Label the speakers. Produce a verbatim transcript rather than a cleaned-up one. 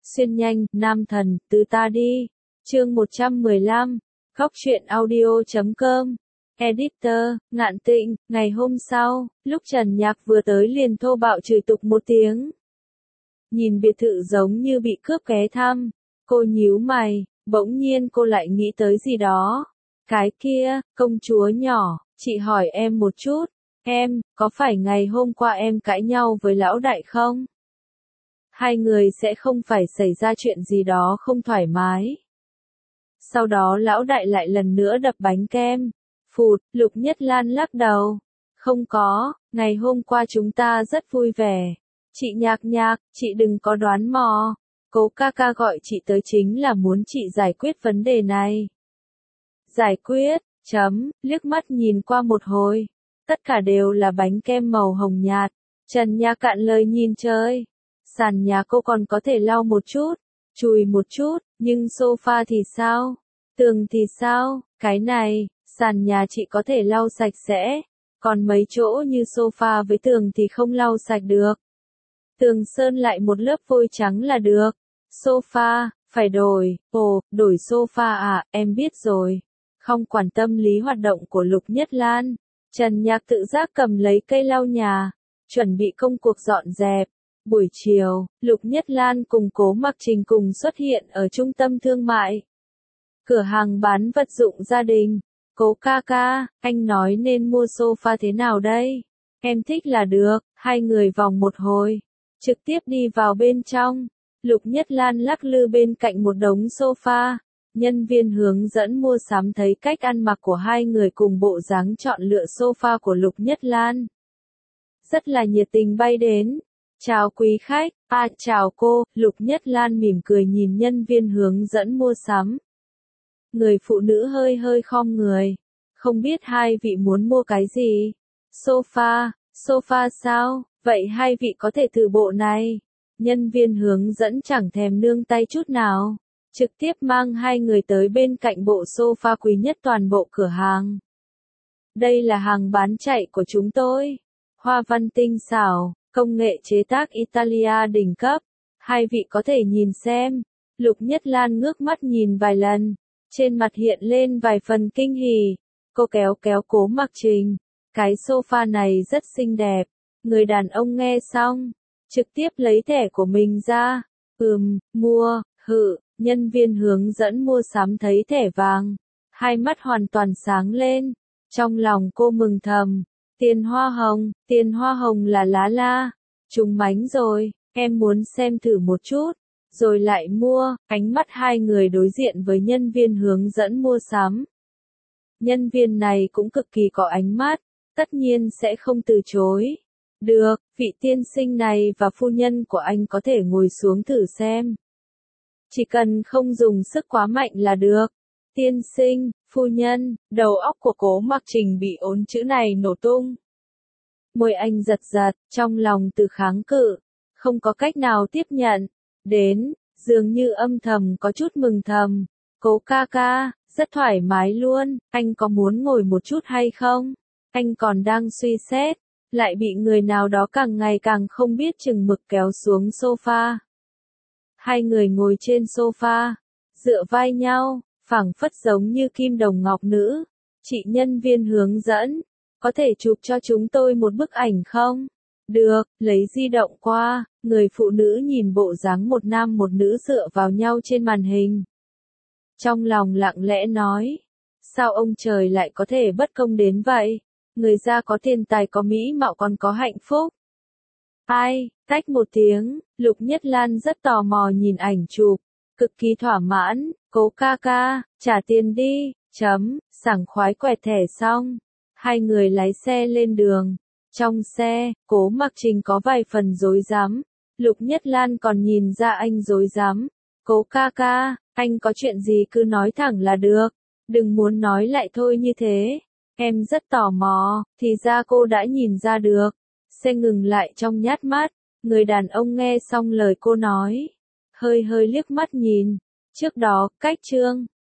Speaker 1: Xuyên nhanh, nam thần, từ ta đi. Chương một trăm mười lăm, Góc truyện audio chấm com. Editor, Ngạn Tịnh. Ngày hôm sau, lúc Trần Nhạc vừa tới liền thô bạo chửi tục một tiếng. Nhìn biệt thự giống như bị cướp ghé thăm, cô nhíu mày, bỗng nhiên cô lại nghĩ tới gì đó. Cái kia, công chúa nhỏ, chị hỏi em một chút, em, có phải ngày hôm qua em cãi nhau với lão đại không? Hai người sẽ không phải xảy ra chuyện gì đó không thoải mái. Sau đó lão đại lại lần nữa đập bánh kem. Phụt, Lục Nhất Lan lắc đầu. Không có, ngày hôm qua chúng ta rất vui vẻ. Chị Nhạc Nhạc, chị đừng có đoán mò. Cố ca ca gọi chị tới chính là muốn chị giải quyết vấn đề này. Giải quyết, chấm, liếc mắt nhìn qua một hồi. Tất cả đều là bánh kem màu hồng nhạt. Trần Nhạc cạn lời nhìn chơi. Sàn nhà cô còn có thể lau một chút, chùi một chút, nhưng sofa thì sao? Tường thì sao? Cái này, sàn nhà chị có thể lau sạch sẽ, còn mấy chỗ như sofa với tường thì không lau sạch được. Tường sơn lại một lớp vôi trắng là được. Sofa, phải đổi, ồ, đổi sofa à, em biết rồi. Không quan tâm lý hoạt động của Lục Nhất Lan, Trần Nhạc tự giác cầm lấy cây lau nhà, chuẩn bị công cuộc dọn dẹp. Buổi chiều, Lục Nhất Lan cùng Cố Mặc Trình cùng xuất hiện ở trung tâm thương mại. Cửa hàng bán vật dụng gia đình. Cố ca ca, anh nói nên mua sofa thế nào đây? Em thích là được. Hai người vòng một hồi, trực tiếp đi vào bên trong. Lục Nhất Lan lắc lư bên cạnh một đống sofa. Nhân viên hướng dẫn mua sắm thấy cách ăn mặc của hai người cùng bộ dáng chọn lựa sofa của Lục Nhất Lan. Rất là nhiệt tình bay đến. Chào quý khách, à chào cô, Lục Nhất Lan mỉm cười nhìn nhân viên hướng dẫn mua sắm. Người phụ nữ hơi hơi khom người. Không biết hai vị muốn mua cái gì? Sofa, sofa sao? Vậy hai vị có thể thử bộ này. Nhân viên hướng dẫn chẳng thèm nương tay chút nào. Trực tiếp mang hai người tới bên cạnh bộ sofa quý nhất toàn bộ cửa hàng. Đây là hàng bán chạy của chúng tôi. Hoa văn tinh xảo. Công nghệ chế tác Italia đỉnh cấp. Hai vị có thể nhìn xem. Lục Nhất Lan ngước mắt nhìn vài lần. Trên mặt hiện lên vài phần kinh hỉ. Cô kéo kéo Cố Mặc Trình. Cái sofa này rất xinh đẹp. Người đàn ông nghe xong. Trực tiếp lấy thẻ của mình ra. Ừm, mua, hự. Nhân viên hướng dẫn mua sắm thấy thẻ vàng. Hai mắt hoàn toàn sáng lên. Trong lòng cô mừng thầm. Tiền hoa hồng, tiền hoa hồng là lá la. Trúng mánh rồi, em muốn xem thử một chút. Rồi lại mua, ánh mắt hai người đối diện với nhân viên hướng dẫn mua sắm. Nhân viên này cũng cực kỳ có ánh mắt, tất nhiên sẽ không từ chối. Được, vị tiên sinh này và phu nhân của anh có thể ngồi xuống thử xem. Chỉ cần không dùng sức quá mạnh là được. Tiên sinh, phu nhân, đầu óc của Cố Mặc Trình bị ốn chữ này nổ tung. Môi anh giật giật, trong lòng từ kháng cự, không có cách nào tiếp nhận. Đến, dường như âm thầm có chút mừng thầm. Cố ca ca, rất thoải mái luôn, anh có muốn ngồi một chút hay không? Anh còn đang suy xét, lại bị người nào đó càng ngày càng không biết chừng mực kéo xuống sofa. Hai người ngồi trên sofa, dựa vai nhau. Phảng phất giống như kim đồng ngọc nữ. Chị nhân viên hướng dẫn, có thể chụp cho chúng tôi một bức ảnh không? Được, lấy di động qua. Người phụ nữ nhìn bộ dáng một nam một nữ dựa vào nhau trên màn hình. Trong lòng lặng lẽ nói, sao ông trời lại có thể bất công đến vậy? Người da có tiền tài có mỹ mạo còn có hạnh phúc. Ai, tách một tiếng, Lục Nhất Lan rất tò mò nhìn ảnh chụp, cực kỳ thỏa mãn. Cố ca ca, trả tiền đi, chấm, sảng khoái quẹt thẻ xong. Hai người lái xe lên đường. Trong xe, Cố Mặc Trình có vài phần rối rắm. Lục Nhất Lan còn nhìn ra anh rối rắm. Cố ca ca, anh có chuyện gì cứ nói thẳng là được. Đừng muốn nói lại thôi như thế. Em rất tò mò, thì ra cô đã nhìn ra được. Xe ngừng lại trong nhát mắt. Người đàn ông nghe xong lời cô nói. Hơi hơi liếc mắt nhìn. Trước đó, cách chương